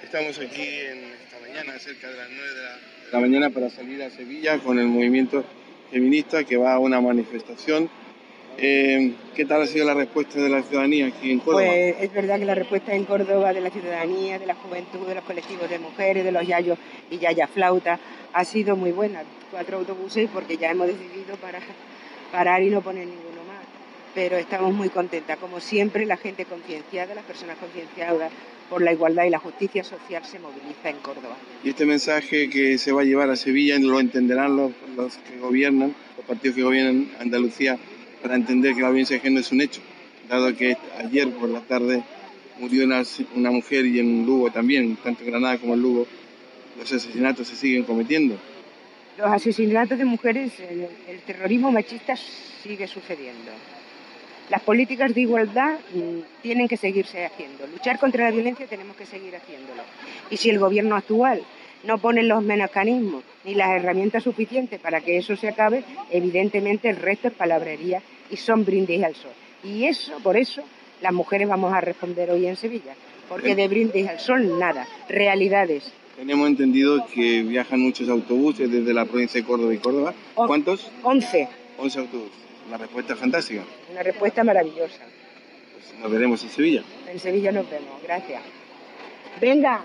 Estamos aquí esta mañana, cerca de las 9 de la mañana, para salir a Sevilla con el movimiento feminista que va a una manifestación. ¿Qué tal ha sido la respuesta de la ciudadanía aquí en Córdoba? Pues es verdad que la respuesta en Córdoba de la ciudadanía, de la juventud, de los colectivos de mujeres, de los yayos y yayas flautas, ha sido muy buena. 4 autobuses porque ya hemos decidido parar y no poner ninguno más. Pero estamos muy contentas. Como siempre, la gente concienciada, las personas concienciadas por la igualdad y la justicia social se moviliza en Córdoba. Y este mensaje que se va a llevar a Sevilla lo entenderán los que gobiernan, los partidos que gobiernan Andalucía, para entender que la violencia de género es un hecho, dado que ayer por la tarde murió una mujer y en Lugo también, tanto en Granada como en Lugo, los asesinatos se siguen cometiendo. Los asesinatos de mujeres, el terrorismo machista sigue sucediendo. Las políticas de igualdad tienen que seguirse haciendo. Luchar contra la violencia tenemos que seguir haciéndolo. Y si el gobierno actual no pone los mecanismos ni las herramientas suficientes para que eso se acabe, evidentemente el resto es palabrería y son brindis al sol. Y por eso las mujeres vamos a responder hoy en Sevilla, porque de brindis al sol nada, realidades. Tenemos entendido que viajan muchos autobuses desde la provincia de Córdoba y Córdoba. ¿Cuántos? 11. 11 autobuses. Una respuesta fantástica. Una respuesta maravillosa. Pues nos veremos en Sevilla. En Sevilla nos vemos. Gracias. Venga.